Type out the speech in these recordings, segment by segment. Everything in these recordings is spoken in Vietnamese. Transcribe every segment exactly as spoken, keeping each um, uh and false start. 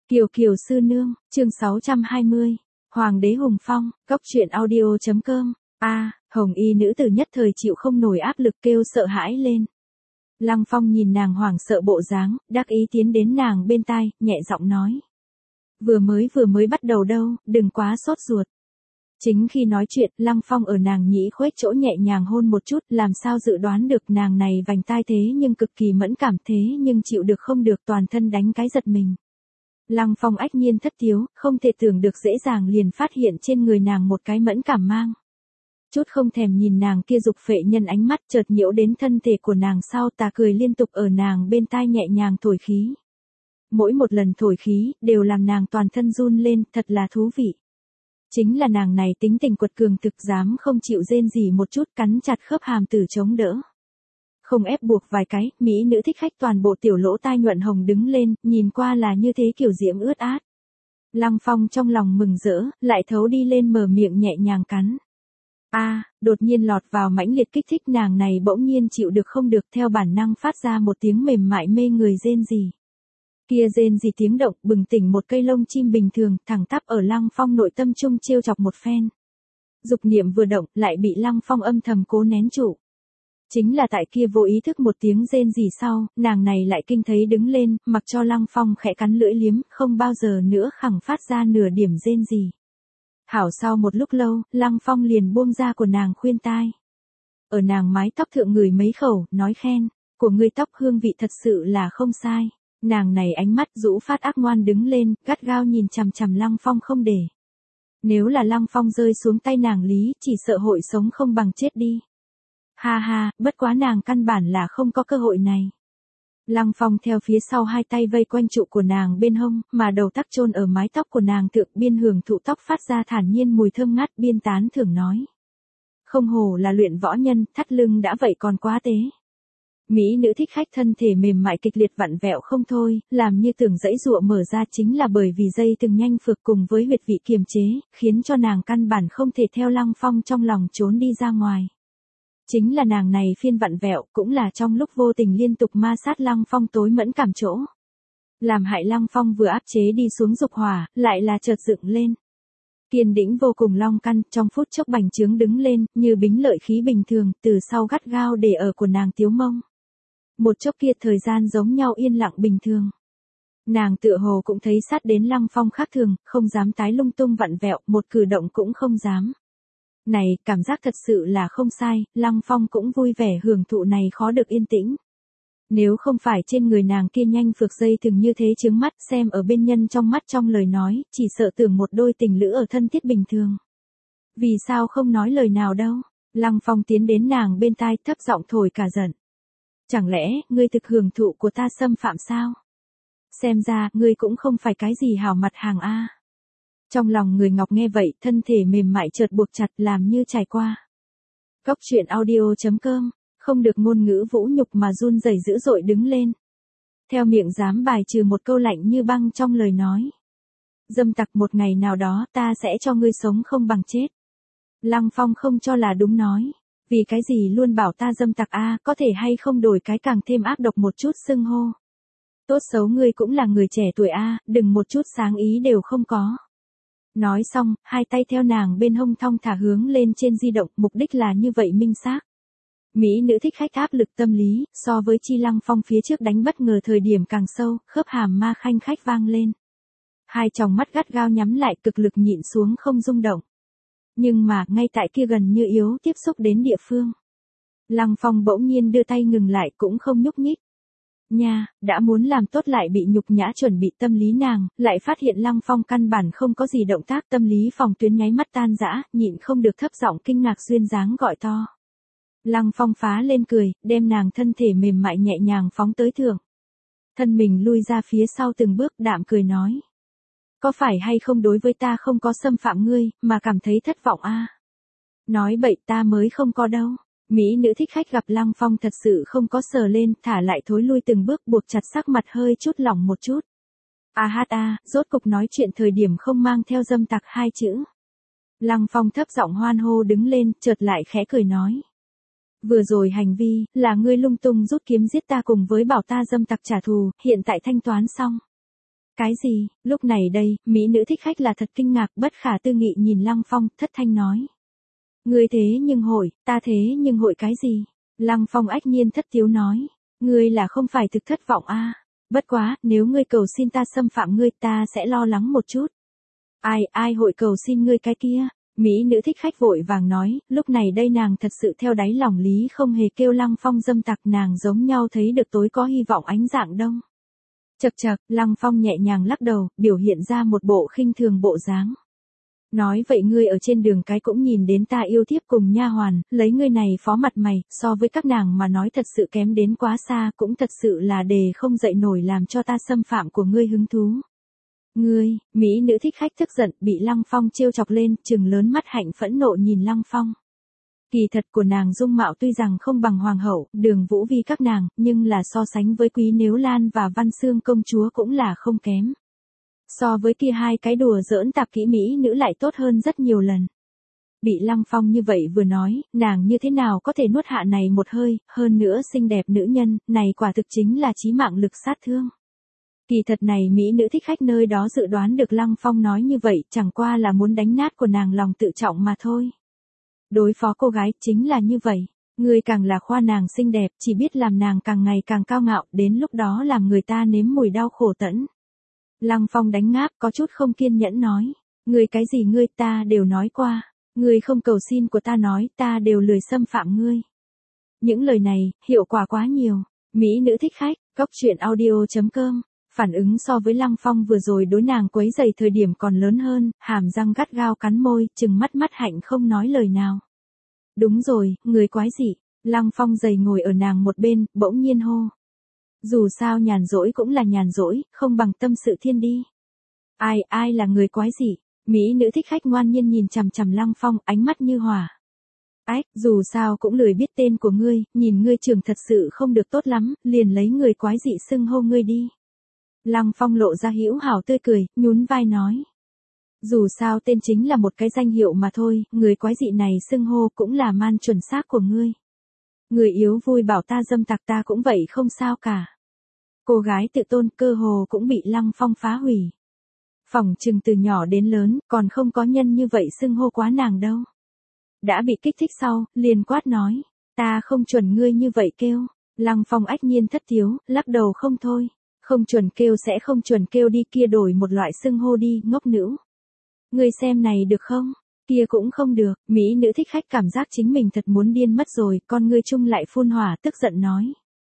Kiều Kiều sư nương, chương sáu trăm hai mươi. Hoàng đế Hùng Phong, cốc truyện audio.com. A, Hồng Y nữ tử nhất thời chịu không nổi áp lực kêu sợ hãi lên. Lăng Phong nhìn nàng hoảng sợ bộ dáng, đắc ý tiến đến nàng bên tai, nhẹ giọng nói. Vừa mới vừa mới bắt đầu đâu, đừng quá sốt ruột. Chính khi nói chuyện, Lăng Phong ở nàng nhĩ khuếch chỗ nhẹ nhàng hôn một chút, làm sao dự đoán được nàng này vành tai thế nhưng cực kỳ mẫn cảm thế nhưng chịu được không được toàn thân đánh cái giật mình. Lăng Phong ách nhiên thất thiếu, không thể tưởng được dễ dàng liền phát hiện trên người nàng một cái mẫn cảm mang. Chút không thèm nhìn nàng kia dục phệ nhân ánh mắt chợt nhiễu đến thân thể của nàng sau tà cười liên tục ở nàng bên tai nhẹ nhàng thổi khí. Mỗi một lần thổi khí, đều làm nàng toàn thân run lên, thật là thú vị. Chính là nàng này tính tình quật cường thực dám không chịu rên gì một chút cắn chặt khớp hàm tử chống đỡ. Không ép buộc vài cái, mỹ nữ thích khách toàn bộ tiểu lỗ tai nhuận hồng đứng lên, nhìn qua là như thế kiểu diễm ướt át. Lăng Phong trong lòng mừng rỡ, lại thấu đi lên mở miệng nhẹ nhàng cắn. A, à, đột nhiên lọt vào mãnh liệt kích thích nàng này bỗng nhiên chịu được không được theo bản năng phát ra một tiếng mềm mại mê người rên rỉ. Kia rên rỉ tiếng động bừng tỉnh một cây lông chim bình thường thẳng tắp ở Lăng Phong nội tâm trung trêu chọc một phen. Dục niệm vừa động lại bị Lăng Phong âm thầm cố nén trụ. Chính là tại kia vô ý thức một tiếng rên rỉ sau, nàng này lại kinh thấy đứng lên, mặc cho Lăng Phong khẽ cắn lưỡi liếm, không bao giờ nữa khẳng phát ra nửa điểm rên rỉ. Hảo sau một lúc lâu, Lăng Phong liền buông ra của nàng khuyên tai. Ở nàng mái tóc thượng người mấy khẩu, nói khen, của ngươi tóc hương vị thật sự là không sai. Nàng này ánh mắt rũ phát ác ngoan đứng lên, gắt gao nhìn chằm chằm Lăng Phong không để. Nếu là Lăng Phong rơi xuống tay nàng lý, chỉ sợ hội sống không bằng chết đi. Ha ha, bất quá nàng căn bản là không có cơ hội này. Lăng Phong theo phía sau hai tay vây quanh trụ của nàng bên hông, mà đầu tắc chôn ở mái tóc của nàng thượng biên hưởng thụ tóc phát ra thản nhiên mùi thơm ngát biên tán thưởng nói. Không hồ là luyện võ nhân, thắt lưng đã vậy còn quá tế. Mỹ nữ thích khách thân thể mềm mại kịch liệt vặn vẹo không thôi, làm như tưởng dãy dụa mở ra chính là bởi vì dây từng nhanh phược cùng với huyệt vị kiềm chế, khiến cho nàng căn bản không thể theo Lăng Phong trong lòng trốn đi ra ngoài. Chính là nàng này phiên vặn vẹo cũng là trong lúc vô tình liên tục ma sát Lăng Phong tối mẫn cảm chỗ. Làm hại Lăng Phong vừa áp chế đi xuống dục hỏa, lại là chợt dựng lên. Kiên đĩnh vô cùng long căn, trong phút chốc bành trướng đứng lên, như bính lợi khí bình thường, từ sau gắt gao để ở của nàng tiếu mông. Một chốc kia thời gian giống nhau yên lặng bình thường. Nàng tựa hồ cũng thấy sát đến Lăng Phong khác thường, không dám tái lung tung vặn vẹo, một cử động cũng không dám. Này, cảm giác thật sự là không sai, Lăng Phong cũng vui vẻ hưởng thụ này khó được yên tĩnh. Nếu không phải trên người nàng kia nhanh phược dây từng như thế chướng mắt xem ở bên nhân trong mắt trong lời nói, chỉ sợ tưởng một đôi tình lữ ở thân thiết bình thường. Vì sao không nói lời nào đâu? Lăng Phong tiến đến nàng bên tai thấp giọng thổi cả giận. Chẳng lẽ, ngươi thực hưởng thụ của ta xâm phạm sao? Xem ra, ngươi cũng không phải cái gì hảo mặt hàng a. Trong lòng người ngọc nghe vậy, thân thể mềm mại chợt buộc chặt làm như trải qua. Cốc truyện audio.com, không được ngôn ngữ vũ nhục mà run rẩy dữ dội đứng lên. Theo miệng dám bài trừ một câu lạnh như băng trong lời nói. Dâm tặc một ngày nào đó ta sẽ cho ngươi sống không bằng chết. Lăng Phong không cho là đúng nói. Vì cái gì luôn bảo ta dâm tặc a, có thể hay không đổi cái càng thêm ác độc một chút xưng hô. Tốt xấu ngươi cũng là người trẻ tuổi a, đừng một chút sáng ý đều không có. Nói xong, hai tay theo nàng bên hông thong thả hướng lên trên di động, mục đích là như vậy minh xác. Mỹ nữ thích khách áp lực tâm lý, so với chi Lăng Phong phía trước đánh bất ngờ thời điểm càng sâu, khớp hàm ma khanh khách vang lên. Hai tròng mắt gắt gao nhắm lại cực lực nhịn xuống không rung động. Nhưng mà, ngay tại kia gần như yếu tiếp xúc đến địa phương. Lăng Phong bỗng nhiên đưa tay ngừng lại cũng không nhúc nhích. Nha, đã muốn làm tốt lại bị nhục nhã chuẩn bị tâm lý nàng, lại phát hiện Lăng Phong căn bản không có gì động tác tâm lý phòng tuyến nháy mắt tan rã, nhịn không được thấp giọng kinh ngạc duyên dáng gọi to. Lăng Phong phá lên cười, đem nàng thân thể mềm mại nhẹ nhàng phóng tới thượng. Thân mình lui ra phía sau từng bước đạm cười nói. Có phải hay không đối với ta không có xâm phạm ngươi, mà cảm thấy thất vọng a? Nói bậy ta mới không có đâu. Mỹ nữ thích khách gặp Lăng Phong thật sự không có sờ lên, thả lại thối lui từng bước buộc chặt sắc mặt hơi chút lỏng một chút. A hát a, rốt cục nói chuyện thời điểm không mang theo dâm tặc hai chữ. Lăng Phong thấp giọng hoan hô đứng lên, chợt lại khẽ cười nói. Vừa rồi hành vi, là ngươi lung tung rút kiếm giết ta cùng với bảo ta dâm tặc trả thù, hiện tại thanh toán xong. Cái gì? Lúc này đây, mỹ nữ thích khách là thật kinh ngạc bất khả tư nghị nhìn Lăng Phong, thất thanh nói. Ngươi thế nhưng hội, ta thế nhưng hội cái gì? Lăng Phong ách nhiên thất tiếu nói. Ngươi là không phải thực thất vọng a? À? Bất quá, nếu ngươi cầu xin ta xâm phạm ngươi ta sẽ lo lắng một chút. Ai, ai hội cầu xin ngươi cái kia? Mỹ nữ thích khách vội vàng nói, lúc này đây nàng thật sự theo đáy lòng lý không hề kêu Lăng Phong dâm tặc, nàng giống nhau thấy được tối có hy vọng ánh dạng đông. Chậc chậc, Lăng Phong nhẹ nhàng lắc đầu, biểu hiện ra một bộ khinh thường bộ dáng. Nói vậy ngươi ở trên đường cái cũng nhìn đến ta yêu thiếp cùng nha hoàn, lấy ngươi này phó mặt mày, so với các nàng mà nói thật sự kém đến quá xa, cũng thật sự là đề không dậy nổi làm cho ta xâm phạm của ngươi hứng thú. Ngươi, mỹ nữ thích khách tức giận, bị Lăng Phong trêu chọc lên, trừng lớn mắt hạnh phẫn nộ nhìn Lăng Phong. Kỳ thật của nàng dung mạo tuy rằng không bằng hoàng hậu, Đường Vũ Vi các nàng, nhưng là so sánh với Quý Nếu Lan và Văn Xương công chúa cũng là không kém. So với kia hai cái đùa giỡn tạp kỹ mỹ nữ lại tốt hơn rất nhiều lần. Bị Lăng Phong như vậy vừa nói, nàng như thế nào có thể nuốt hạ này một hơi, hơn nữa xinh đẹp nữ nhân, này quả thực chính là chí mạng lực sát thương. Kỳ thật này mỹ nữ thích khách nơi đó dự đoán được Lăng Phong nói như vậy, chẳng qua là muốn đánh nát của nàng lòng tự trọng mà thôi. Đối phó cô gái chính là như vậy, người càng là khoa nàng xinh đẹp, chỉ biết làm nàng càng ngày càng cao ngạo, đến lúc đó làm người ta nếm mùi đau khổ tẫn. Lăng Phong đánh ngáp có chút không kiên nhẫn nói, ngươi cái gì ngươi ta đều nói qua, ngươi không cầu xin của ta nói ta đều lười xâm phạm ngươi. Những lời này, hiệu quả quá nhiều, mỹ nữ thích khách, cốc truyện audio chấm com. Phản ứng so với Lăng Phong vừa rồi đối nàng quấy giày thời điểm còn lớn hơn, hàm răng gắt gao cắn môi, chừng mắt mắt hạnh không nói lời nào. Đúng rồi, người quái dị, Lăng Phong giày ngồi ở nàng một bên, bỗng nhiên hô. Dù sao nhàn rỗi cũng là nhàn rỗi, không bằng tâm sự thiên đi. Ai, ai là người quái dị? Mỹ nữ thích khách ngoan nhiên nhìn chằm chằm Lăng Phong, ánh mắt như hỏa. Ách, dù sao cũng lười biết tên của ngươi, nhìn ngươi trưởng thật sự không được tốt lắm, liền lấy người quái dị xưng hô ngươi đi. Lăng Phong lộ ra hữu hảo tươi cười, nhún vai nói. Dù sao tên chính là một cái danh hiệu mà thôi, người quái dị này xưng hô cũng là man chuẩn xác của ngươi. Người yếu vui bảo ta dâm tặc ta cũng vậy không sao cả. Cô gái tự tôn cơ hồ cũng bị Lăng Phong phá hủy. Phỏng chừng từ nhỏ đến lớn, còn không có nhân như vậy xưng hô quá nàng đâu. Đã bị kích thích sau, liền quát nói, ta không chuẩn ngươi như vậy kêu. Lăng Phong ách nhiên thất thiếu, lắc đầu không thôi. Không chuẩn kêu sẽ không chuẩn kêu đi, kia đổi một loại xưng hô đi, ngốc nữ. Ngươi xem này được không? Kia cũng không được, mỹ nữ thích khách cảm giác chính mình thật muốn điên mất rồi, con ngươi chung lại phun hỏa tức giận nói.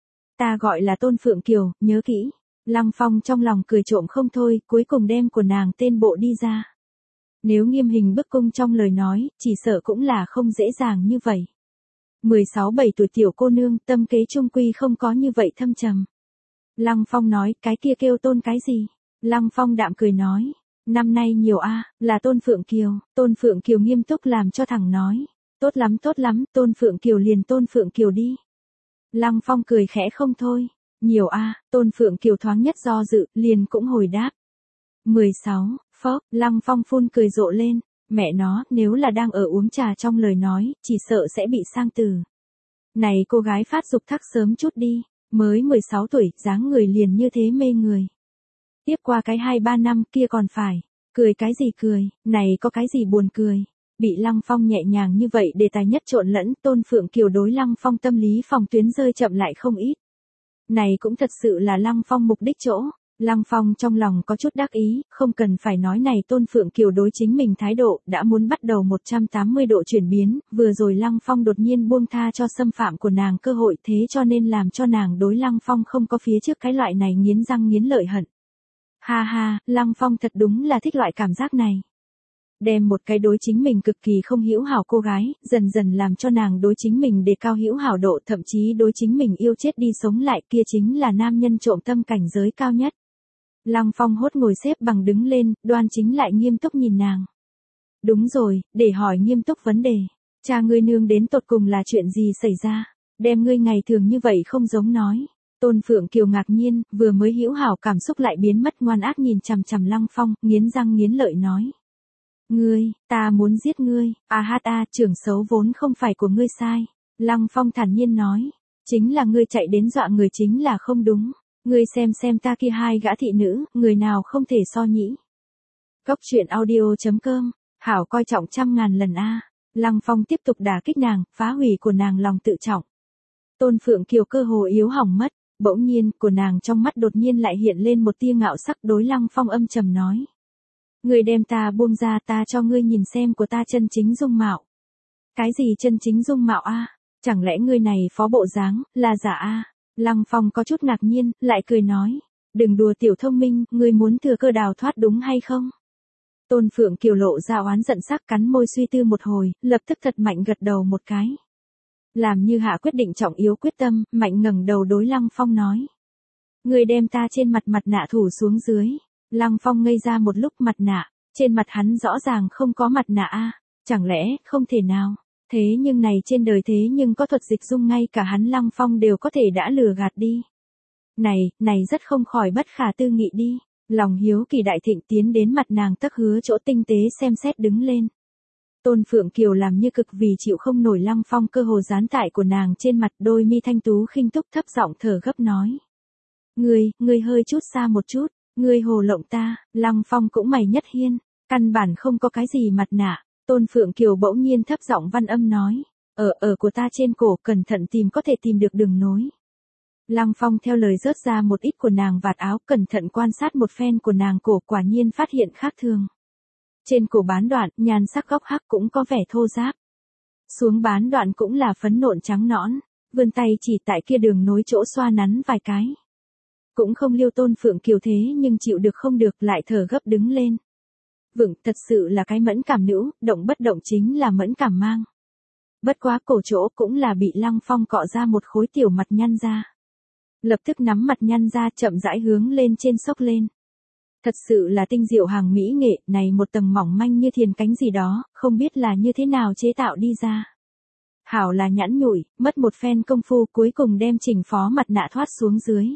Ta gọi là Tôn Phượng Kiều, nhớ kỹ. Lăng Phong trong lòng cười trộm không thôi, cuối cùng đem của nàng tên bộ đi ra. Nếu nghiêm hình bức cung trong lời nói, chỉ sợ cũng là không dễ dàng như vậy. mười sáu bảy tuổi tiểu cô nương, tâm kế trung quy không có như vậy thâm trầm. Lăng Phong nói, cái kia kêu Tôn cái gì? Lăng Phong đạm cười nói, năm nay nhiều a, à, là Tôn Phượng Kiều. Tôn Phượng Kiều nghiêm túc làm cho thẳng nói, tốt lắm tốt lắm, Tôn Phượng Kiều liền Tôn Phượng Kiều đi. Lăng Phong cười khẽ không thôi, nhiều a, à, Tôn Phượng Kiều thoáng nhất do dự, liền cũng hồi đáp. mười sáu, phốc, Lăng Phong phun cười rộ lên, mẹ nó, nếu là đang ở uống trà trong lời nói, chỉ sợ sẽ bị sang từ. Này cô gái phát dục thắc sớm chút đi. Mới mười sáu tuổi, dáng người liền như thế mê người. Tiếp qua cái hai ba năm kia còn phải. Cười cái gì cười, này có cái gì buồn cười. Bị Lăng Phong nhẹ nhàng như vậy đề tài nhất trộn lẫn, Tôn Phượng Kiều đối Lăng Phong tâm lý phòng tuyến rơi chậm lại không ít. Này cũng thật sự là Lăng Phong mục đích chỗ. Lăng Phong trong lòng có chút đắc ý, không cần phải nói này Tôn Phượng Kiều đối chính mình thái độ, đã muốn bắt đầu một trăm tám mươi độ chuyển biến, vừa rồi Lăng Phong đột nhiên buông tha cho xâm phạm của nàng cơ hội, thế cho nên làm cho nàng đối Lăng Phong không có phía trước cái loại này nghiến răng nghiến lợi hận. Ha ha, Lăng Phong thật đúng là thích loại cảm giác này. Đem một cái đối chính mình cực kỳ không hữu hảo cô gái, dần dần làm cho nàng đối chính mình đề cao hữu hảo độ, thậm chí đối chính mình yêu chết đi sống lại, kia chính là nam nhân trộm tâm cảnh giới cao nhất. Lăng Phong hốt ngồi xếp bằng đứng lên, đoan chính lại nghiêm túc nhìn nàng. Đúng rồi, để hỏi nghiêm túc vấn đề. Cha ngươi nương đến tột cùng là chuyện gì xảy ra? Đem ngươi ngày thường như vậy không giống nói. Tôn Phượng Kiều ngạc nhiên, vừa mới hữu hảo cảm xúc lại biến mất, ngoan ác nhìn chằm chằm Lăng Phong, nghiến răng nghiến lợi nói. Ngươi, ta muốn giết ngươi, a hát a, trưởng xấu vốn không phải của ngươi sai. Lăng Phong thản nhiên nói. Chính là ngươi chạy đến dọa người chính là không đúng. Ngươi xem xem ta kia hai gã thị nữ, người nào không thể so nhĩ. Cốc truyện audio.com, hảo coi trọng trăm ngàn lần a. Lăng Phong tiếp tục đả kích nàng, phá hủy của nàng lòng tự trọng. Tôn Phượng Kiều cơ hồ yếu hỏng mất, bỗng nhiên, của nàng trong mắt đột nhiên lại hiện lên một tia ngạo sắc, đối Lăng Phong âm trầm nói. Ngươi đem ta buông ra, ta cho ngươi nhìn xem của ta chân chính dung mạo. Cái gì chân chính dung mạo a? Chẳng lẽ ngươi này phó bộ dáng, là giả a? Lăng Phong có chút ngạc nhiên, lại cười nói. Đừng đùa tiểu thông minh, ngươi muốn thừa cơ đào thoát đúng hay không? Tôn Phượng Kiều lộ ra oán giận sắc, cắn môi suy tư một hồi, lập tức thật mạnh gật đầu một cái. Làm như hạ quyết định trọng yếu quyết tâm, mạnh ngẩng đầu đối Lăng Phong nói. Ngươi đem ta trên mặt mặt nạ thủ xuống dưới. Lăng Phong ngây ra một lúc, mặt nạ, trên mặt hắn rõ ràng không có mặt nạ a, chẳng lẽ không thể nào? Thế nhưng này trên đời thế nhưng có thuật dịch dung ngay cả hắn Lăng Phong đều có thể đã lừa gạt đi. Này, này rất không khỏi bất khả tư nghị đi. Lòng hiếu kỳ đại thịnh tiến đến mặt nàng tấc hứa chỗ tinh tế xem xét đứng lên. Tôn Phượng Kiều làm như cực vì chịu không nổi Lăng Phong cơ hồ dán tại của nàng trên mặt, đôi mi thanh tú khinh túc thấp giọng thở gấp nói. Ngươi, ngươi hơi chút xa một chút, ngươi hồ lộng ta. Lăng Phong cũng mày nhất hiên, căn bản không có cái gì mặt nạ. Tôn Phượng Kiều bỗng nhiên thấp giọng văn âm nói. Ở ở của ta trên cổ cẩn thận tìm có thể tìm được đường nối. Lăng Phong theo lời rớt ra một ít của nàng vạt áo, cẩn thận quan sát một phen của nàng cổ, quả nhiên phát hiện khác thường. Trên cổ bán đoạn, nhan sắc góc hắc cũng có vẻ thô ráp. Xuống bán đoạn cũng là phấn nộn trắng nõn, vươn tay chỉ tại kia đường nối chỗ xoa nắn vài cái. Cũng không liêu Tôn Phượng Kiều thế nhưng chịu được không được, lại thở gấp đứng lên. Vựng, thật sự là cái mẫn cảm nữ, động bất động chính là mẫn cảm mang. Bất quá cổ chỗ cũng là bị Lăng Phong cọ ra một khối tiểu mặt nhăn ra. Lập tức nắm mặt nhăn ra, chậm rãi hướng lên trên xốc lên. Thật sự là tinh diệu hàng mỹ nghệ, này một tầng mỏng manh như thiền cánh gì đó, không biết là như thế nào chế tạo đi ra. Hảo là nhẵn nhủi, mất một phen công phu cuối cùng đem chỉnh phó mặt nạ thoát xuống dưới.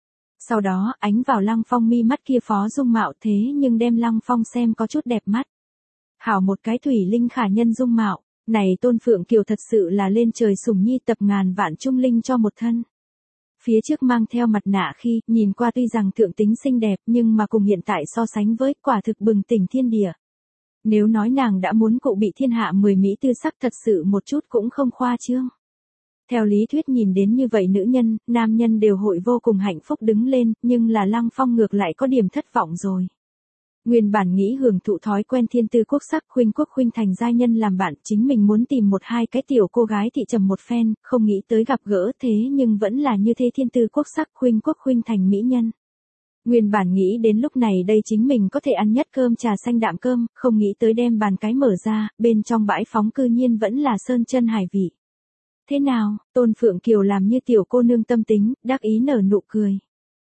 Sau đó, ánh vào Lăng Phong mi mắt kia phó dung mạo thế nhưng đem Lăng Phong xem có chút đẹp mắt. Hảo một cái thủy linh khả nhân dung mạo, này Tôn Phượng Kiều thật sự là lên trời sủng nhi tập ngàn vạn trung linh cho một thân. Phía trước mang theo mặt nạ khi, nhìn qua tuy rằng thượng tính xinh đẹp nhưng mà cùng hiện tại so sánh với, quả thực bừng tỉnh thiên địa. Nếu nói nàng đã muốn cụ bị thiên hạ mười mỹ tư sắc thật sự một chút cũng không khoa trương. Theo lý thuyết nhìn đến như vậy nữ nhân, nam nhân đều hội vô cùng hạnh phúc đứng lên, nhưng là Lăng Phong ngược lại có điểm thất vọng rồi. Nguyên bản nghĩ hưởng thụ thói quen thiên tư quốc sắc, khuynh quốc khuynh thành giai nhân làm bạn, chính mình muốn tìm một hai cái tiểu cô gái thị trầm một phen, không nghĩ tới gặp gỡ thế nhưng vẫn là như thế thiên tư quốc sắc, khuynh quốc khuynh thành mỹ nhân. Nguyên bản nghĩ đến lúc này đây chính mình có thể ăn nhất cơm trà xanh đạm cơm, không nghĩ tới đem bàn cái mở ra, bên trong bãi phóng cư nhiên vẫn là sơn chân hải vị. Thế nào, Tôn Phượng Kiều làm như tiểu cô nương tâm tính, đắc ý nở nụ cười.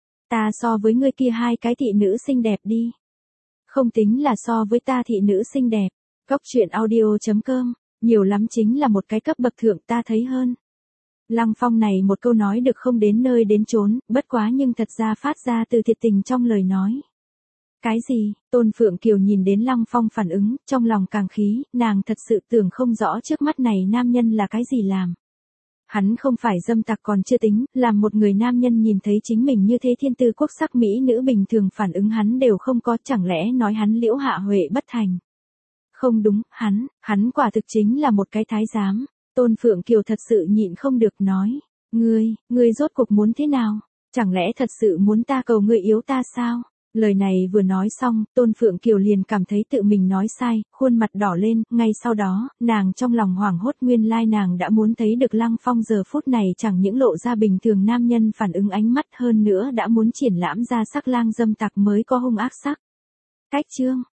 Ta so với ngươi kia hai cái thị nữ xinh đẹp đi. Không tính là so với ta thị nữ xinh đẹp. Cốc truyện audio.com, nhiều lắm chính là một cái cấp bậc thượng ta thấy hơn. Lăng Phong này một câu nói được không đến nơi đến chốn, bất quá nhưng thật ra phát ra từ thiệt tình trong lời nói. Cái gì? Tôn Phượng Kiều nhìn đến Lăng Phong phản ứng, trong lòng càng khí, nàng thật sự tưởng không rõ trước mắt này nam nhân là cái gì làm. Hắn không phải dâm tặc còn chưa tính, làm một người nam nhân nhìn thấy chính mình như thế thiên tư quốc sắc mỹ nữ bình thường phản ứng hắn đều không có, chẳng lẽ nói hắn Liễu Hạ Huệ bất thành. Không đúng, hắn, hắn quả thực chính là một cái thái giám. Tôn Phượng Kiều thật sự nhịn không được nói, ngươi, ngươi rốt cuộc muốn thế nào? Chẳng lẽ thật sự muốn ta cầu ngươi yếu ta sao? Lời này vừa nói xong, Tôn Phượng Kiều liền cảm thấy tự mình nói sai, khuôn mặt đỏ lên, ngay sau đó, nàng trong lòng hoảng hốt nguyên lai nàng đã muốn thấy được Lăng Phong giờ phút này chẳng những lộ ra bình thường nam nhân phản ứng ánh mắt hơn nữa đã muốn triển lãm ra sắc lang dâm tặc mới có hung ác sắc. Cách chương